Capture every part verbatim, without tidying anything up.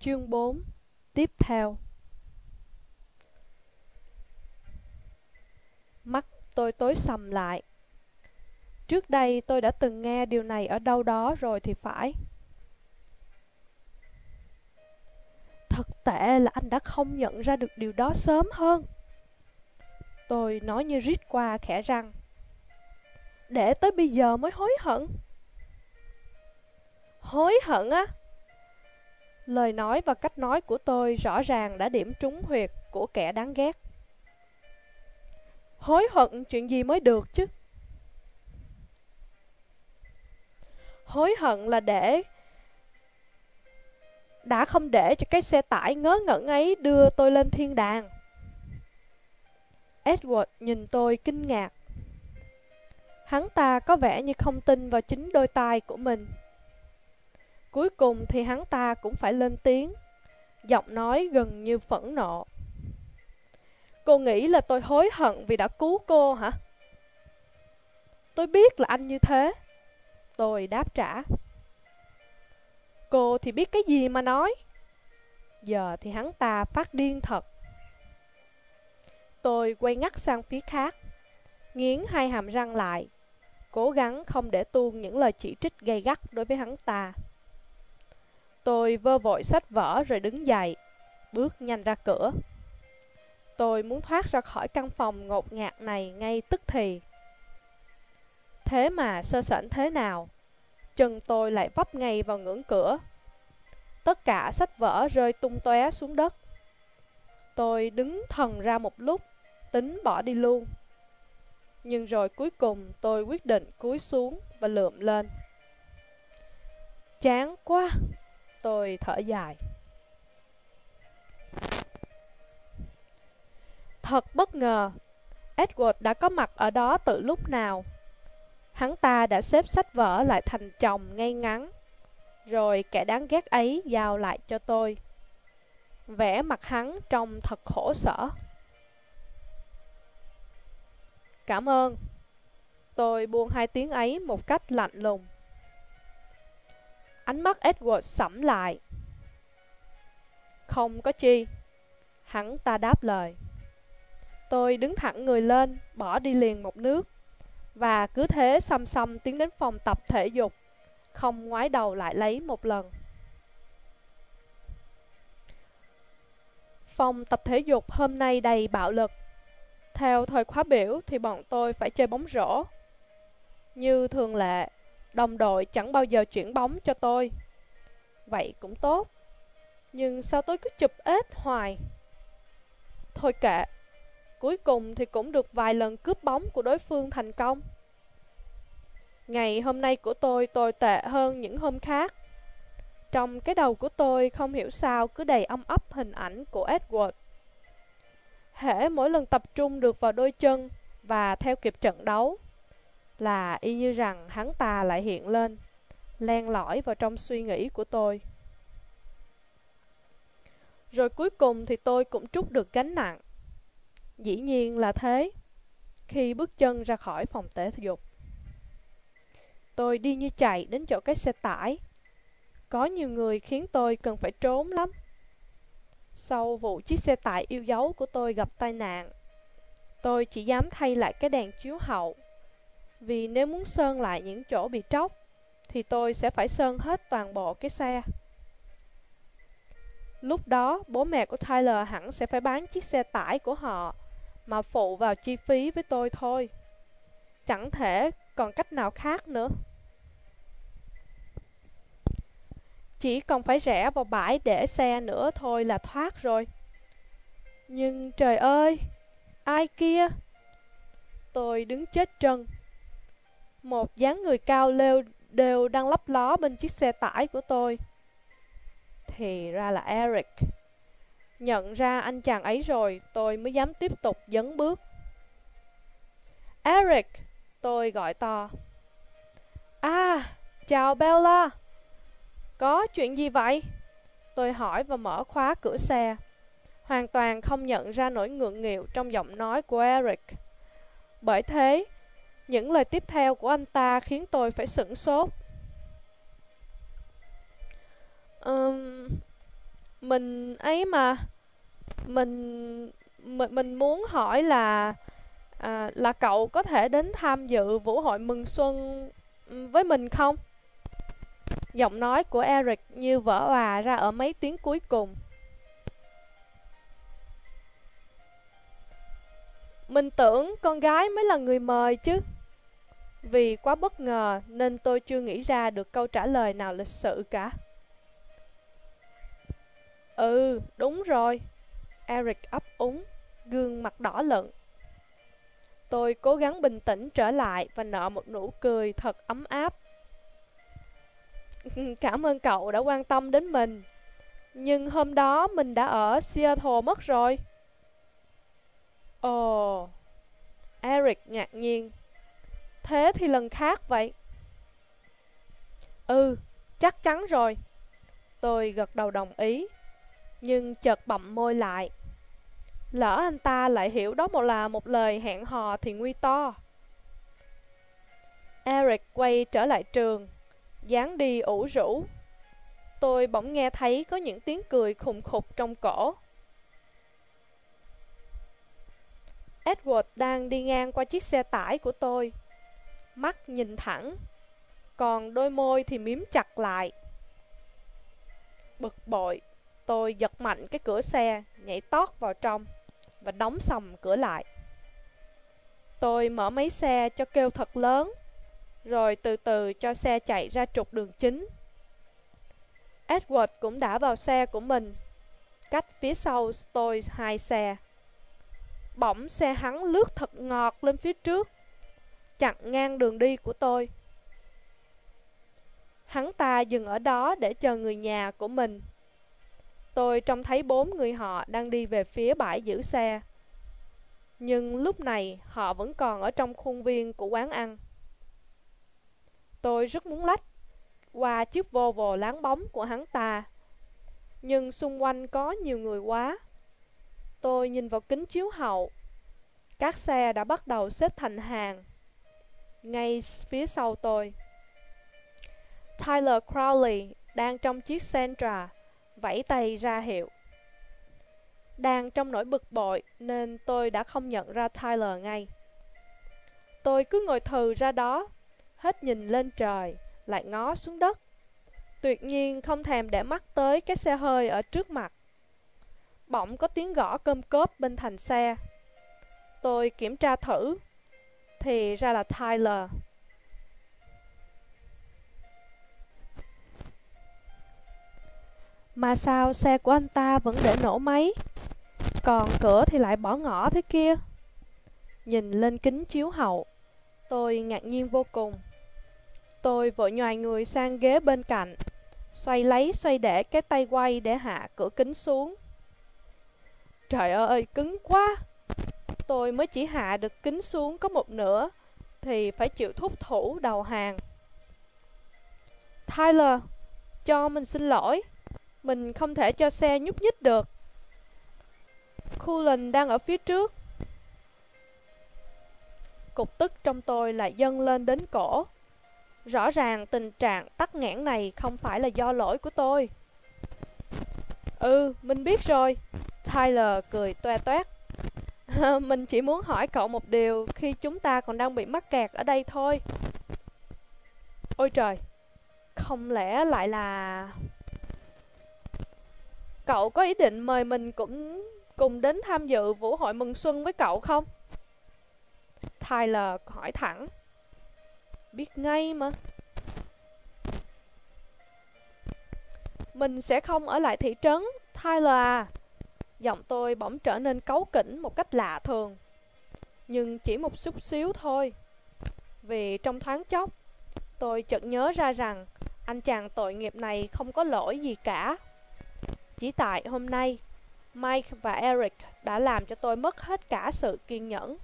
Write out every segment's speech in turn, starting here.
Chương bốn. Tiếp theo. Mắt tôi tối sầm lại. Trước đây tôi đã từng nghe điều này ở đâu đó rồi thì phải. Thật tệ là anh đã không nhận ra được điều đó sớm hơn. Tôi nói như rít qua khẽ răng. Để tới bây giờ mới hối hận. Hối hận á? Lời nói và cách nói của tôi rõ ràng đã điểm trúng huyệt của kẻ đáng ghét. Hối hận chuyện gì mới được chứ? Hối hận là để đã không để cho cái xe tải ngớ ngẩn ấy đưa tôi lên thiên đàng. Edward nhìn tôi kinh ngạc. Hắn ta có vẻ như không tin vào chính đôi tai của mình. Cuối cùng thì hắn ta cũng phải lên tiếng, giọng nói gần như phẫn nộ. Cô nghĩ là tôi hối hận vì đã cứu cô hả? Tôi biết là anh như thế. Tôi đáp trả. Cô thì biết cái gì mà nói. Giờ thì hắn ta phát điên thật. Tôi quay ngắt sang phía khác, nghiến hai hàm răng lại, cố gắng không để tuôn những lời chỉ trích gay gắt đối với hắn ta. Tôi vơ vội xách vở rồi đứng dậy, bước nhanh ra cửa. Tôi muốn thoát ra khỏi căn phòng ngột ngạt này ngay tức thì. Thế mà sơ sẩnh thế nào, chân tôi lại vấp ngay vào ngưỡng cửa. Tất cả sách vở rơi tung tóe xuống đất. Tôi đứng thần ra một lúc, tính bỏ đi luôn. Nhưng rồi cuối cùng tôi quyết định cúi xuống và lượm lên. Chán quá, tôi thở dài. Thật bất ngờ, Edward đã có mặt ở đó từ lúc nào. Hắn ta đã xếp sách vở lại thành chồng ngay ngắn, rồi kẻ đáng ghét ấy giao lại cho tôi. Vẻ mặt hắn trông thật khổ sở. Cảm ơn. Tôi buông hai tiếng ấy một cách lạnh lùng. Ánh mắt Edward sẫm lại. Không có chi. Hắn ta đáp lời. Tôi đứng thẳng người lên, bỏ đi liền một nước, và cứ thế xăm xăm tiến đến phòng tập thể dục, không ngoái đầu lại lấy một lần. Phòng tập thể dục hôm nay đầy bạo lực. Theo thời khóa biểu thì bọn tôi phải chơi bóng rổ. Như thường lệ, đồng đội chẳng bao giờ chuyển bóng cho tôi. Vậy cũng tốt. Nhưng sao tôi cứ chụp ếch hoài? Thôi kệ, cuối cùng thì cũng được vài lần cướp bóng của đối phương thành công. Ngày hôm nay của tôi tồi tệ hơn những hôm khác. Trong cái đầu của tôi không hiểu sao cứ đầy âm ấp hình ảnh của Edward. Hễ mỗi lần tập trung được vào đôi chân và theo kịp trận đấu, là y như rằng hắn ta lại hiện lên, len lỏi vào trong suy nghĩ của tôi. Rồi cuối cùng thì tôi cũng trút được gánh nặng. Dĩ nhiên là thế. Khi bước chân ra khỏi phòng thể dục, tôi đi như chạy đến chỗ cái xe tải. Có nhiều người khiến tôi cần phải trốn lắm. Sau vụ chiếc xe tải yêu dấu của tôi gặp tai nạn, tôi chỉ dám thay lại cái đèn chiếu hậu. Vì nếu muốn sơn lại những chỗ bị tróc, thì tôi sẽ phải sơn hết toàn bộ cái xe. Lúc đó bố mẹ của Tyler hẳn sẽ phải bán chiếc xe tải của họ mà phụ vào chi phí với tôi thôi. Chẳng thể còn cách nào khác nữa. Chỉ còn phải rẽ vào bãi để xe nữa thôi là thoát rồi. Nhưng trời ơi, ai kia? Tôi đứng chết trân. Một dáng người cao lêu đều đang lấp ló bên chiếc xe tải của tôi. Thì ra là Eric. Nhận ra anh chàng ấy rồi, tôi mới dám tiếp tục dấn bước. Eric, tôi gọi to. À, chào Bella. Có chuyện gì vậy? Tôi hỏi và mở khóa cửa xe, hoàn toàn không nhận ra nỗi ngượng nghịu trong giọng nói của Eric. Bởi thế, những lời tiếp theo của anh ta khiến tôi phải sửng sốt. Um, Mình ấy mà, mình mình, mình muốn hỏi là à, là cậu có thể đến tham dự vũ hội mừng xuân với mình không? Giọng nói của Eric như vỡ òa ra ở mấy tiếng cuối cùng. Mình tưởng con gái mới là người mời chứ. Vì quá bất ngờ nên tôi chưa nghĩ ra được câu trả lời nào lịch sự cả. Ừ, đúng rồi. Eric ấp úng, gương mặt đỏ lựng. Tôi cố gắng bình tĩnh trở lại và nở một nụ cười thật ấm áp. Cảm ơn cậu đã quan tâm đến mình. Nhưng hôm đó mình đã ở Seattle mất rồi. Ồ, Eric ngạc nhiên. Thế thì lần khác vậy? Ừ, chắc chắn rồi. Tôi gật đầu đồng ý, nhưng chợt bặm môi lại. Lỡ anh ta lại hiểu đó một là một lời hẹn hò thì nguy to. Eric quay trở lại trường, dáng đi ủ rũ. Tôi bỗng nghe thấy có những tiếng cười khùng khục trong cổ. Edward đang đi ngang qua chiếc xe tải của tôi. Mắt nhìn thẳng, còn đôi môi thì mím chặt lại. Bực bội, tôi giật mạnh cái cửa xe, nhảy tót vào trong và đóng sầm cửa lại. Tôi mở máy xe cho kêu thật lớn, rồi từ từ cho xe chạy ra trục đường chính. Edward cũng đã vào xe của mình, cách phía sau tôi hai xe. Bỗng xe hắn lướt thật ngọt lên phía trước, chặn ngang đường đi của tôi. Hắn ta dừng ở đó để chờ người nhà của mình. Tôi trông thấy bốn người họ đang đi về phía bãi giữ xe. Nhưng lúc này họ vẫn còn ở trong khuôn viên của quán ăn. Tôi rất muốn lách qua chiếc Volvo láng bóng của hắn ta, nhưng xung quanh có nhiều người quá. Tôi nhìn vào kính chiếu hậu. Các xe đã bắt đầu xếp thành hàng ngay phía sau tôi. Tyler Crowley đang trong chiếc Sentra vẫy tay ra hiệu. Đang trong nỗi bực bội nên tôi đã không nhận ra Tyler ngay. Tôi cứ ngồi thừ ra đó, hết nhìn lên trời, lại ngó xuống đất, tuyệt nhiên không thèm để mắt tới cái xe hơi ở trước mặt. Bỗng có tiếng gõ cơm cốp bên thành xe. Tôi kiểm tra thử, thì ra là Tyler. Mà sao xe của anh ta vẫn để nổ máy, còn cửa thì lại bỏ ngỏ thế kia? Nhìn lên kính chiếu hậu, tôi ngạc nhiên vô cùng. Tôi vội nhoài người sang ghế bên cạnh, xoay lấy xoay để cái tay quay để hạ cửa kính xuống. Trời ơi, cứng quá! Tôi mới chỉ hạ được kính xuống có một nửa thì phải chịu thúc thủ đầu hàng. Tyler, cho mình xin lỗi. Mình không thể cho xe nhúc nhích được. Cullen đang ở phía trước. Cục tức trong tôi lại dâng lên đến cổ. Rõ ràng tình trạng tắc nghẽn này không phải là do lỗi của tôi. Ừ, mình biết rồi. Tyler cười toe toét. Mình chỉ muốn hỏi cậu một điều khi chúng ta còn đang bị mắc kẹt ở đây thôi. Ôi trời, không lẽ lại là... Cậu có ý định mời mình cũng cùng đến tham dự vũ hội mừng xuân với cậu không? Tyler hỏi thẳng. Biết ngay mà. Mình sẽ không ở lại thị trấn, Tyler à. Giọng tôi bỗng trở nên cáu kỉnh một cách lạ thường. Nhưng chỉ một chút xíu thôi. Vì trong thoáng chốc, tôi chợt nhớ ra rằng anh chàng tội nghiệp này không có lỗi gì cả. Chỉ tại hôm nay, Mike và Eric đã làm cho tôi mất hết cả sự kiên nhẫn.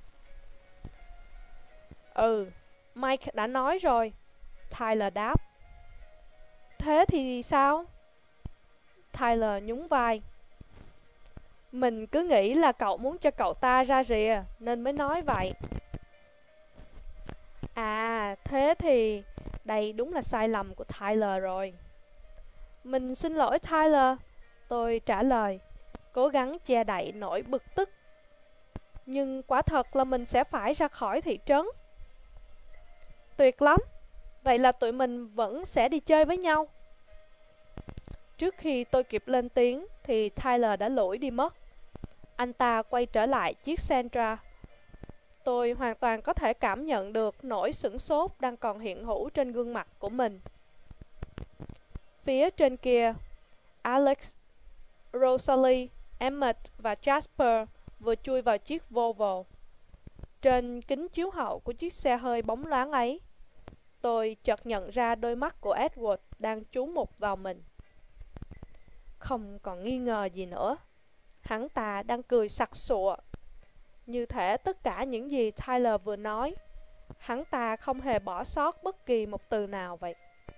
Ừ, Mike đã nói rồi, Tyler đáp. Thế thì sao? Tyler nhún vai. Mình cứ nghĩ là cậu muốn cho cậu ta ra rìa nên mới nói vậy. À, thế thì đây đúng là sai lầm của Tyler rồi. Mình xin lỗi Tyler. Tôi trả lời, cố gắng che đậy nỗi bực tức. Nhưng quả thật là mình sẽ phải ra khỏi thị trấn. Tuyệt lắm, vậy là tụi mình vẫn sẽ đi chơi với nhau. Trước khi tôi kịp lên tiếng thì Tyler đã lủi đi mất. Anh ta quay trở lại chiếc Sentra. Tôi hoàn toàn có thể cảm nhận được nỗi sửng sốt đang còn hiện hữu trên gương mặt của mình. Phía trên kia, Alex, Rosalie, Emmett và Jasper vừa chui vào chiếc Volvo. Trên kính chiếu hậu của chiếc xe hơi bóng loáng ấy, tôi chợt nhận ra đôi mắt của Edward đang chú mục vào mình. Không còn nghi ngờ gì nữa, hắn ta đang cười sặc sụa. Như thể tất cả những gì Tyler vừa nói, hắn ta không hề bỏ sót bất kỳ một từ nào vậy.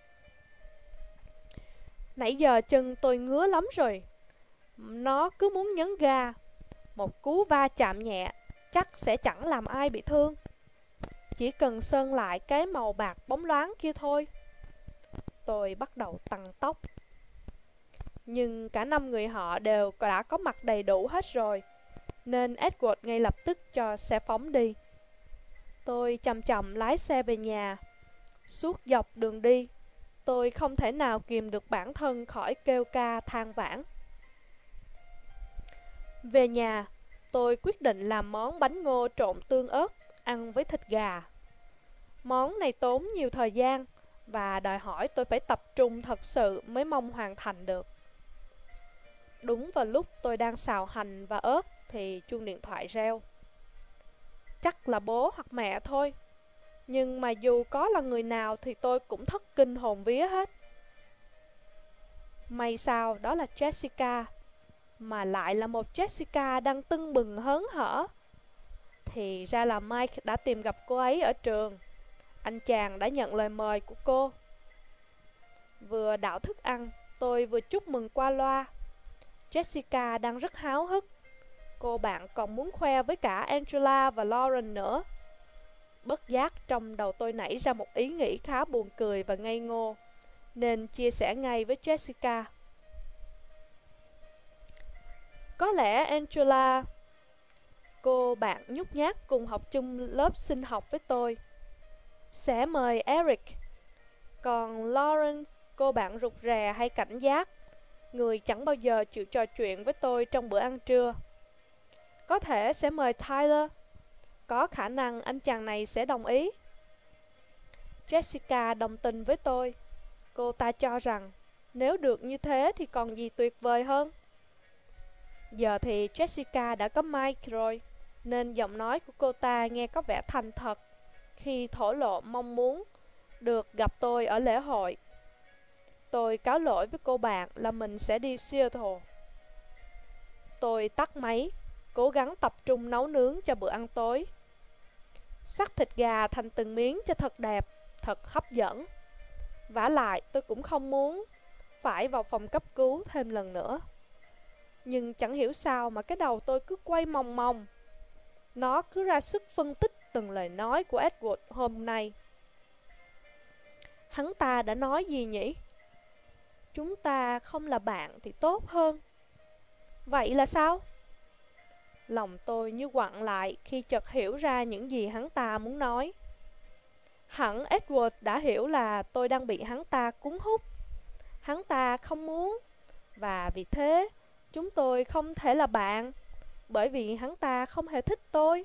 Nãy giờ chân tôi ngứa lắm rồi. Nó cứ muốn nhấn ga. Một cú va chạm nhẹ chắc sẽ chẳng làm ai bị thương. Chỉ cần sơn lại cái màu bạc bóng loáng kia thôi. Tôi bắt đầu tăng tốc. Nhưng cả năm người họ đều đã có mặt đầy đủ hết rồi, nên Edward ngay lập tức cho xe phóng đi. Tôi chậm chậm lái xe về nhà. Suốt dọc đường đi, tôi không thể nào kìm được bản thân khỏi kêu ca than vãn. Về nhà, tôi quyết định làm món bánh ngô trộn tương ớt ăn với thịt gà. Món này tốn nhiều thời gian và đòi hỏi tôi phải tập trung thật sự mới mong hoàn thành được. Đúng vào lúc tôi đang xào hành và ớt thì chuông điện thoại reo. Chắc là bố hoặc mẹ thôi, nhưng mà dù có là người nào thì tôi cũng thất kinh hồn vía hết. May sao đó là Jessica, mà lại là một Jessica đang tưng bừng hớn hở. Thì ra là Mike đã tìm gặp cô ấy ở trường. Anh chàng đã nhận lời mời của cô. Vừa đảo thức ăn, tôi vừa chúc mừng qua loa. Jessica đang rất háo hức. Cô bạn còn muốn khoe với cả Angela và Lauren nữa. Bất giác trong đầu tôi nảy ra một ý nghĩ khá buồn cười và ngây ngô, nên chia sẻ ngay với Jessica. Có lẽ Angela, cô bạn nhút nhát cùng học chung lớp sinh học với tôi, sẽ mời Eric. Còn Lauren, cô bạn rụt rè hay cảnh giác, người chẳng bao giờ chịu trò chuyện với tôi trong bữa ăn trưa, có thể sẽ mời Tyler. Có khả năng anh chàng này sẽ đồng ý. Jessica đồng tình với tôi. Cô ta cho rằng nếu được như thế thì còn gì tuyệt vời hơn. Giờ thì Jessica đã có Mike rồi, nên giọng nói của cô ta nghe có vẻ thành thật khi thổ lộ mong muốn được gặp tôi ở lễ hội. Tôi cáo lỗi với cô bạn là mình sẽ đi Seattle. Tôi tắt máy, cố gắng tập trung nấu nướng cho bữa ăn tối. Xắt thịt gà thành từng miếng cho thật đẹp, thật hấp dẫn. Vả lại tôi cũng không muốn phải vào phòng cấp cứu thêm lần nữa. Nhưng chẳng hiểu sao mà cái đầu tôi cứ quay mòng mòng. Nó cứ ra sức phân tích từng lời nói của Edward hôm nay. Hắn ta đã nói gì nhỉ? Chúng ta không là bạn thì tốt hơn. Vậy là sao? Lòng tôi như quặn lại khi chợt hiểu ra những gì hắn ta muốn nói. Hẳn Edward đã hiểu là tôi đang bị hắn ta cuốn hút. Hắn ta không muốn, và vì thế chúng tôi không thể là bạn, bởi vì hắn ta không hề thích tôi.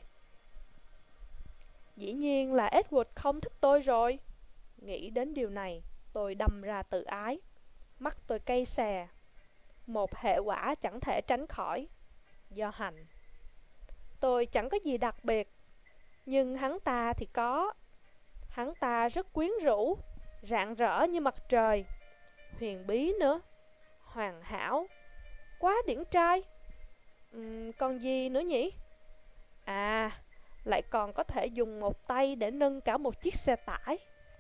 Dĩ nhiên là Edward không thích tôi rồi. Nghĩ đến điều này, tôi đâm ra tự ái. Mắt tôi cay xè. Một hệ quả chẳng thể tránh khỏi. Do hành. Tôi chẳng có gì đặc biệt, nhưng hắn ta thì có. Hắn ta rất quyến rũ, rạng rỡ như mặt trời, huyền bí nữa, hoàn hảo, quá điển trai. uhm, Còn gì nữa nhỉ? À, lại còn có thể dùng một tay để nâng cả một chiếc xe tải.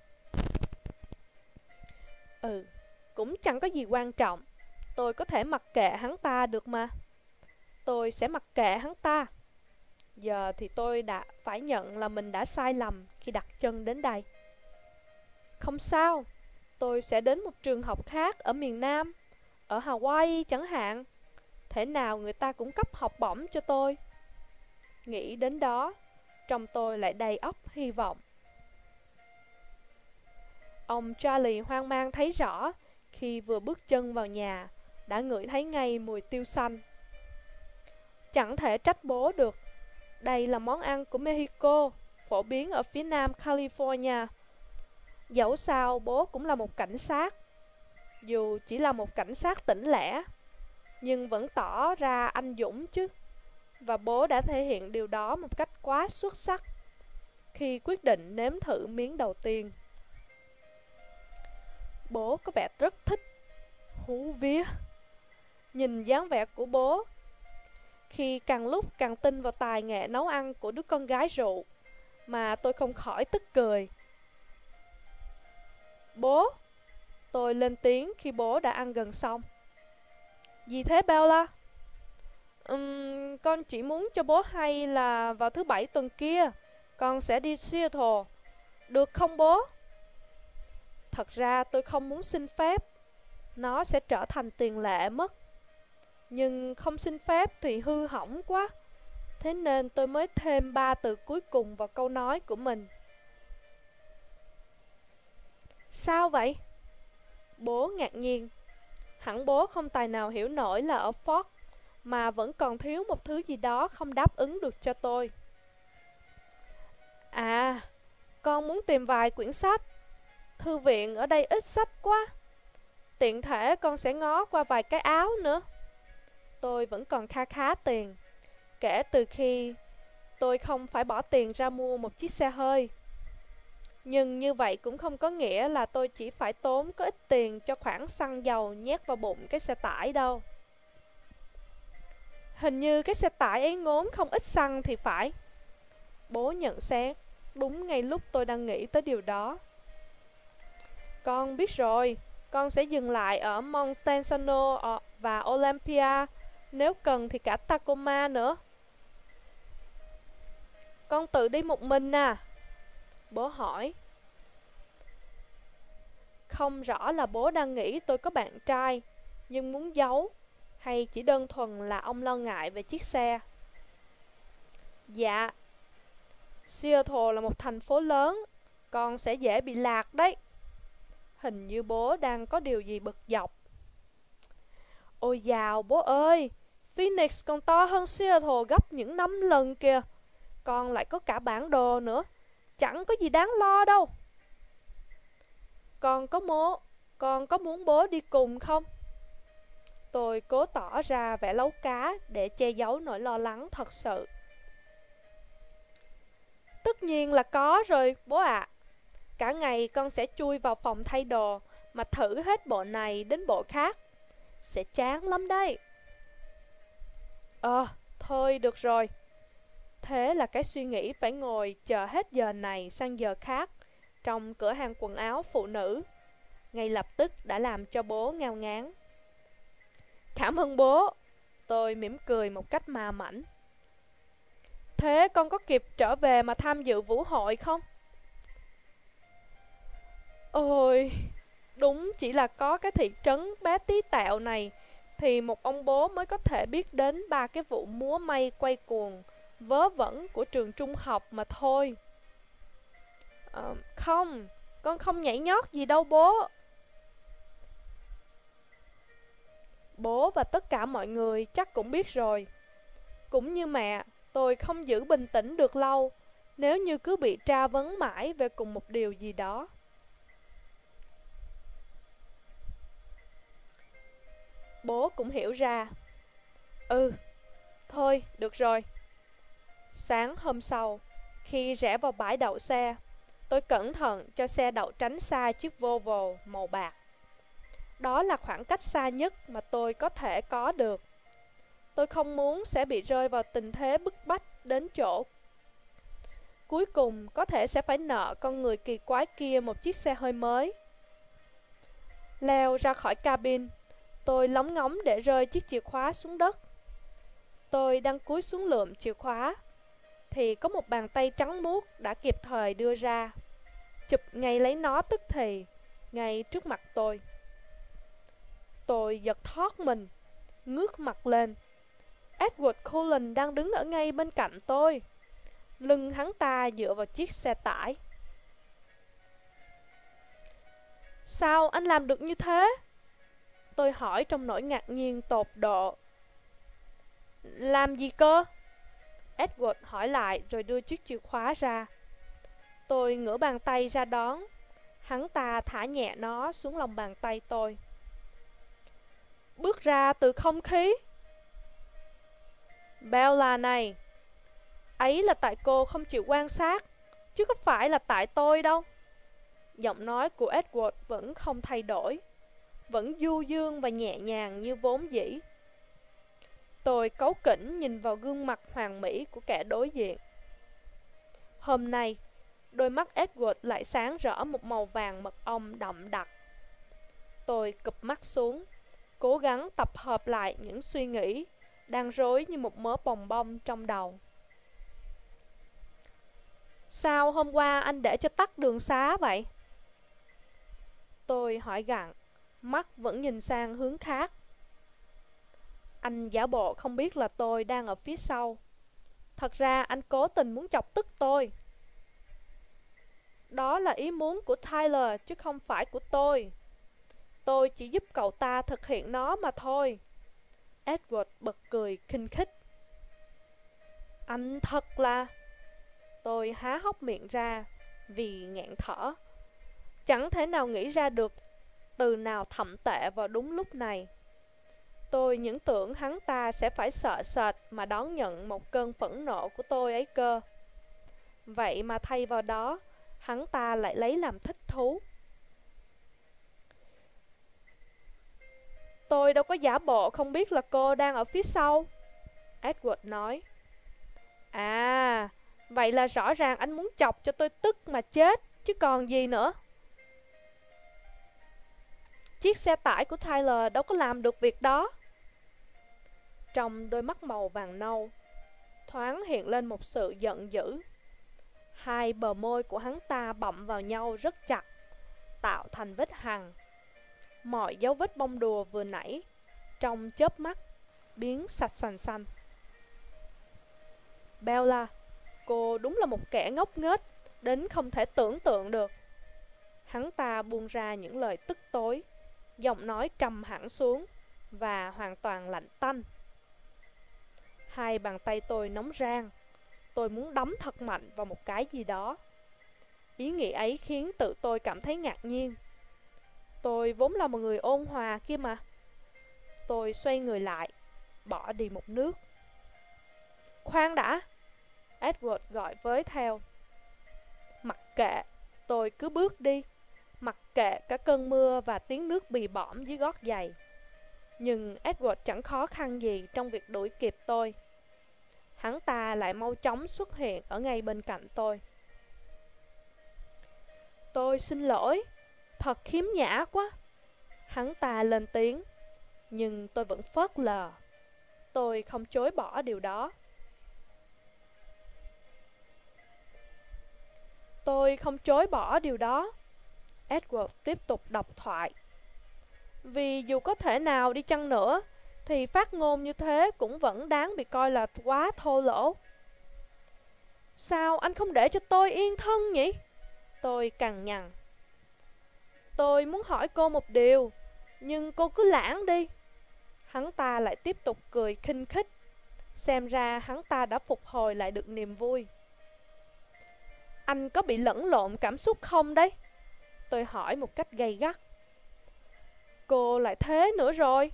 Ừ, cũng chẳng có gì quan trọng. Tôi có thể mặc kệ hắn ta được mà. Tôi sẽ mặc kệ hắn ta. Giờ thì tôi đã phải nhận là mình đã sai lầm khi đặt chân đến đây. Không sao, tôi sẽ đến một trường học khác ở miền Nam, ở Hawaii chẳng hạn. Thể nào người ta cũng cấp học bổng cho tôi. Nghĩ đến đó, trong tôi lại đầy ắp hy vọng. Ông Charlie hoang mang thấy rõ khi vừa bước chân vào nhà, đã ngửi thấy ngay mùi tiêu xanh. Chẳng thể trách bố được. Đây là món ăn của Mexico, phổ biến ở phía nam California. Dẫu sao bố cũng là một cảnh sát. Dù chỉ là một cảnh sát tỉnh lẻ, nhưng vẫn tỏ ra anh dũng chứ. Và bố đã thể hiện điều đó một cách quá xuất sắc khi quyết định nếm thử miếng đầu tiên. Bố có vẻ rất thích. Hú vía. Nhìn dáng vẻ của bố khi càng lúc càng tin vào tài nghệ nấu ăn của đứa con gái rượu, mà tôi không khỏi tức cười. Bố, tôi lên tiếng khi bố đã ăn gần xong. Gì thế Bella? Uhm, con chỉ muốn cho bố hay là vào thứ bảy tuần kia con sẽ đi Seattle. Được không bố? Thật ra tôi không muốn xin phép. Nó sẽ trở thành tiền lệ mất. Nhưng không xin phép thì hư hỏng quá. Thế nên tôi mới thêm ba từ cuối cùng vào câu nói của mình. Sao vậy? Bố ngạc nhiên. Hẳn bố không tài nào hiểu nổi là ở Ford mà vẫn còn thiếu một thứ gì đó không đáp ứng được cho tôi. À, con muốn tìm vài quyển sách. Thư viện ở đây ít sách quá. Tiện thể con sẽ ngó qua vài cái áo nữa. Tôi vẫn còn kha khá tiền, kể từ khi tôi không phải bỏ tiền ra mua một chiếc xe hơi. Nhưng như vậy cũng không có nghĩa là tôi chỉ phải tốn có ít tiền cho khoản xăng dầu nhét vào bụng cái xe tải đâu. Hình như cái xe tải ấy ngốn không ít xăng thì phải. Bố nhận xét, đúng ngay lúc tôi đang nghĩ tới điều đó. Con biết rồi, con sẽ dừng lại ở Montesano và Olympia, nếu cần thì cả Tacoma nữa. Con tự đi một mình à? Bố hỏi. Không rõ là bố đang nghĩ tôi có bạn trai, nhưng muốn giấu, hay chỉ đơn thuần là ông lo ngại về chiếc xe. Dạ. Seattle là một thành phố lớn, con sẽ dễ bị lạc đấy. Hình như bố đang có điều gì bực dọc. Ôi dào bố ơi, Phoenix còn to hơn Seattle gấp những năm lần kìa. Con lại có cả bản đồ nữa, chẳng có gì đáng lo đâu. Con có mố, con có muốn bố đi cùng không? Tôi cố tỏ ra vẻ lấu cá để che giấu nỗi lo lắng thật sự. Tất nhiên là có rồi bố ạ. À. Cả ngày con sẽ chui vào phòng thay đồ mà thử hết bộ này đến bộ khác. Sẽ chán lắm đây. Ờ, à, thôi được rồi. Thế là cái suy nghĩ phải ngồi chờ hết giờ này sang giờ khác trong cửa hàng quần áo phụ nữ ngay lập tức đã làm cho bố ngao ngán. Cảm ơn bố. Tôi mỉm cười một cách ma mãnh. Thế con có kịp trở về mà tham dự vũ hội không? Ôi, đúng chỉ là có cái thị trấn bé tí tẹo này thì một ông bố mới có thể biết đến ba cái vụ múa may quay cuồng vớ vẩn của trường trung học mà thôi. À, không, con không nhảy nhót gì đâu bố. Bố và tất cả mọi người chắc cũng biết rồi. Cũng như mẹ, tôi không giữ bình tĩnh được lâu nếu như cứ bị tra vấn mãi về cùng một điều gì đó. Bố cũng hiểu ra. Ừ, thôi, được rồi. Sáng hôm sau, khi rẽ vào bãi đậu xe, tôi cẩn thận cho xe đậu tránh xa chiếc Volvo màu bạc. Đó là khoảng cách xa nhất mà tôi có thể có được. Tôi không muốn sẽ bị rơi vào tình thế bức bách đến chỗ cuối cùng có thể sẽ phải nợ con người kỳ quái kia một chiếc xe hơi mới. Leo ra khỏi cabin, tôi lóng ngóng để rơi chiếc chìa khóa xuống đất. Tôi đang cúi xuống lượm chìa khóa thì có một bàn tay trắng muốt đã kịp thời đưa ra, chụp ngay lấy nó tức thì ngay trước mặt tôi. Tôi giật thót mình, ngước mặt lên. Edward Cullen đang đứng ở ngay bên cạnh tôi. Lưng hắn ta dựa vào chiếc xe tải. Sao anh làm được như thế? Tôi hỏi trong nỗi ngạc nhiên tột độ. Làm gì cơ? Edward hỏi lại rồi đưa chiếc chìa khóa ra. Tôi ngửa bàn tay ra đón. Hắn ta thả nhẹ nó xuống lòng bàn tay tôi. Bước ra từ không khí. Bella này, ấy là tại cô không chịu quan sát, chứ có phải là tại tôi đâu. Giọng nói của Edward vẫn không thay đổi, vẫn du dương và nhẹ nhàng như vốn dĩ. Tôi cáu kỉnh nhìn vào gương mặt hoàn mỹ của kẻ đối diện. Hôm nay, đôi mắt Edward lại sáng rỡ một màu vàng mật ong đậm đặc. Tôi cụp mắt xuống, cố gắng tập hợp lại những suy nghĩ đang rối như một mớ bòng bong trong đầu. Sao hôm qua anh để cho tắt đường xá vậy? Tôi hỏi gặng, mắt vẫn nhìn sang hướng khác. Anh giả bộ không biết là tôi đang ở phía sau. Thật ra anh cố tình muốn chọc tức tôi. Đó là ý muốn của Tyler chứ không phải của tôi. Tôi chỉ giúp cậu ta thực hiện nó mà thôi. Edward bật cười khinh khích. Anh thật là... Tôi há hốc miệng ra vì nghẹn thở. Chẳng thể nào nghĩ ra được từ nào thậm tệ vào đúng lúc này. Tôi những tưởng hắn ta sẽ phải sợ sệt mà đón nhận một cơn phẫn nộ của tôi ấy cơ. Vậy mà thay vào đó, hắn ta lại lấy làm thích thú. Tôi đâu có giả bộ không biết là cô đang ở phía sau, Edward nói. À, vậy là rõ ràng anh muốn chọc cho tôi tức mà chết, chứ còn gì nữa. Chiếc xe tải của Tyler đâu có làm được việc đó. Trong đôi mắt màu vàng nâu, thoáng hiện lên một sự giận dữ. Hai bờ môi của hắn ta bậm vào nhau rất chặt, tạo thành vết hằn. Mọi dấu vết bông đùa vừa nãy, trong chớp mắt, biến sạch sành xanh. Bella, cô đúng là một kẻ ngốc nghếch, đến không thể tưởng tượng được. Hắn ta buông ra những lời tức tối, giọng nói trầm hẳn xuống và hoàn toàn lạnh tanh. Hai bàn tay tôi nóng rang. Tôi muốn đấm thật mạnh vào một cái gì đó. Ý nghĩ ấy khiến tự tôi cảm thấy ngạc nhiên. Tôi vốn là một người ôn hòa kia mà. Tôi xoay người lại, bỏ đi một nước. Khoan đã, Edward gọi với theo. Mặc kệ, tôi cứ bước đi. Mặc kệ cả cơn mưa và tiếng nước bì bõm dưới gót giày. Nhưng Edward chẳng khó khăn gì trong việc đuổi kịp tôi. Hắn ta lại mau chóng xuất hiện ở ngay bên cạnh tôi. Tôi xin lỗi, thật khiếm nhã quá. Hắn ta lên tiếng, nhưng tôi vẫn phớt lờ. Tôi không chối bỏ điều đó. Tôi không chối bỏ điều đó. Edward tiếp tục đọc thoại. Vì dù có thể nào đi chăng nữa, thì phát ngôn như thế cũng vẫn đáng bị coi là quá thô lỗ. Sao anh không để cho tôi yên thân nhỉ? Tôi cằn nhằn. Tôi muốn hỏi cô một điều, nhưng cô cứ lãng đi. Hắn ta lại tiếp tục cười khinh khích. Xem ra hắn ta đã phục hồi lại được niềm vui. Anh có bị lẫn lộn cảm xúc không đấy? Tôi hỏi một cách gay gắt. Cô lại thế nữa rồi.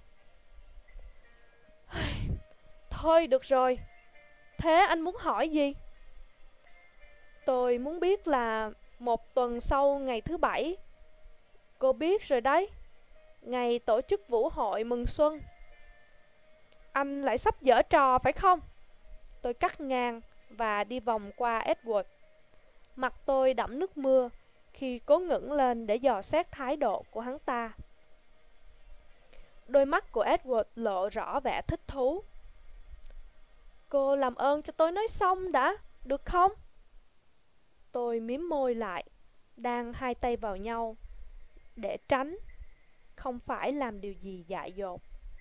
Thôi được rồi. Thế anh muốn hỏi gì? Tôi muốn biết là một tuần sau ngày thứ bảy. Cô biết rồi đấy, ngày tổ chức vũ hội mừng xuân. Anh lại sắp giở trò phải không? Tôi cắt ngang và đi vòng qua Edward. Mặt tôi đẫm nước mưa khi cố ngẩng lên để dò xét thái độ của hắn ta. Đôi mắt của Edward lộ rõ vẻ thích thú. Cô làm ơn cho tôi nói xong đã, được không? Tôi mím môi lại, đang hai tay vào nhau để tránh không phải làm điều gì dại dột.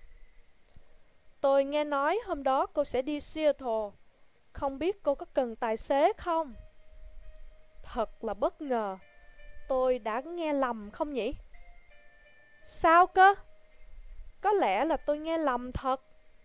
Tôi nghe nói hôm đó cô sẽ đi Seattle. Không biết cô có cần tài xế không? Thật là bất ngờ. Tôi đã nghe lầm không nhỉ? Sao cơ? Có lẽ là tôi nghe lầm thật.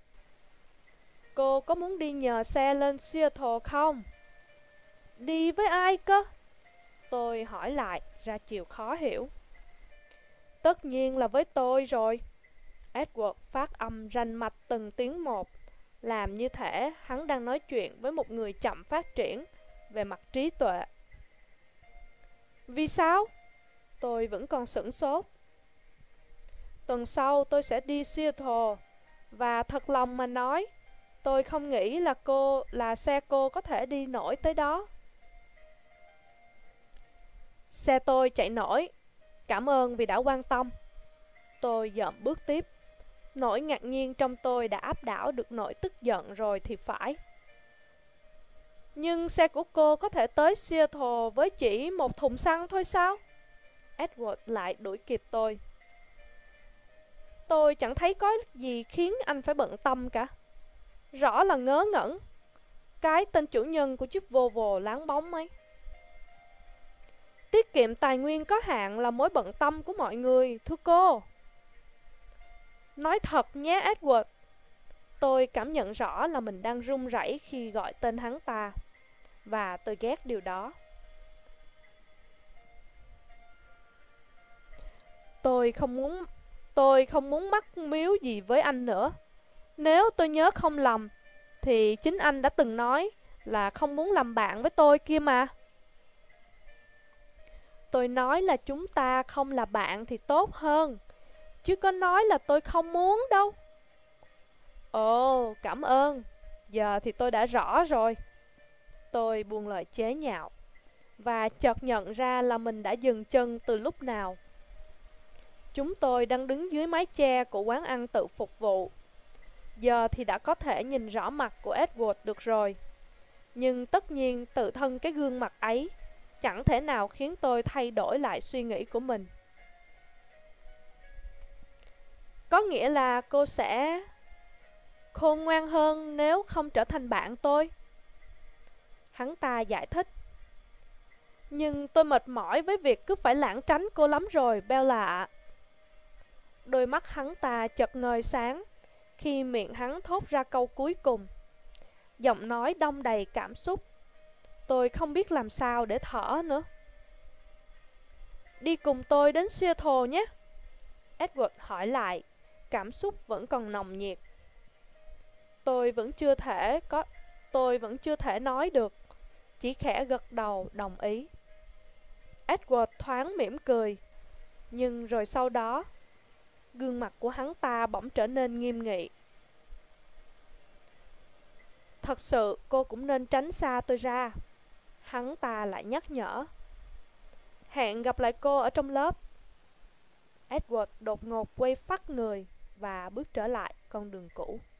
Cô có muốn đi nhờ xe lên Seattle không? Đi với ai cơ? Tôi hỏi lại, ra chiều khó hiểu. Tất nhiên là với tôi rồi. Edward phát âm rành mạch từng tiếng một, làm như thể hắn đang nói chuyện với một người chậm phát triển về mặt trí tuệ. Vì sao? Tôi vẫn còn sửng sốt. Tuần sau tôi sẽ đi Seattle, và thật lòng mà nói, tôi không nghĩ là cô là xe cô có thể đi nổi tới đó. Xe tôi chạy nổi. Cảm ơn vì đã quan tâm. Tôi dậm bước tiếp. Nỗi ngạc nhiên trong tôi đã áp đảo được nỗi tức giận rồi thì phải. Nhưng xe của cô có thể tới Seattle với chỉ một thùng xăng thôi sao? Edward lại đuổi kịp tôi. Tôi chẳng thấy có gì khiến anh phải bận tâm cả. Rõ là ngớ ngẩn. Cái tên chủ nhân của chiếc Volvo láng bóng ấy. Tiết kiệm tài nguyên có hạn là mối bận tâm của mọi người, thưa cô. Nói thật nhé Edward. Tôi cảm nhận rõ là mình đang run rẩy khi gọi tên hắn ta. Và tôi ghét điều đó. Tôi không muốn Tôi không muốn mắc miếu gì với anh nữa. Nếu tôi nhớ không lầm, thì chính anh đã từng nói là không muốn làm bạn với tôi kia mà. Tôi nói là chúng ta không là bạn thì tốt hơn, chứ có nói là tôi không muốn đâu. Ồ, cảm ơn. Giờ thì tôi đã rõ rồi. Tôi buông lời chế nhạo, và chợt nhận ra là mình đã dừng chân từ lúc nào. Chúng tôi đang đứng dưới mái che của quán ăn tự phục vụ. Giờ thì đã có thể nhìn rõ mặt của Edward được rồi. Nhưng tất nhiên tự thân cái gương mặt ấy chẳng thể nào khiến tôi thay đổi lại suy nghĩ của mình. Có nghĩa là cô sẽ khôn ngoan hơn nếu không trở thành bạn tôi. Hắn ta giải thích. Nhưng tôi mệt mỏi với việc cứ phải lảng tránh cô lắm rồi, Bella ạ. Đôi mắt hắn ta chợt ngời sáng khi miệng hắn thốt ra câu cuối cùng. Giọng nói đong đầy cảm xúc. Tôi không biết làm sao để thở nữa. Đi cùng tôi đến Seattle nhé. Edward hỏi lại, cảm xúc vẫn còn nồng nhiệt. Tôi vẫn chưa thể có Tôi vẫn chưa thể nói được, chỉ khẽ gật đầu đồng ý. Edward thoáng mỉm cười, nhưng rồi sau đó gương mặt của hắn ta bỗng trở nên nghiêm nghị. Thật sự cô cũng nên tránh xa tôi ra. Hắn ta lại nhắc nhở. Hẹn gặp lại cô ở trong lớp. Edward đột ngột quay phắt người và bước trở lại con đường cũ.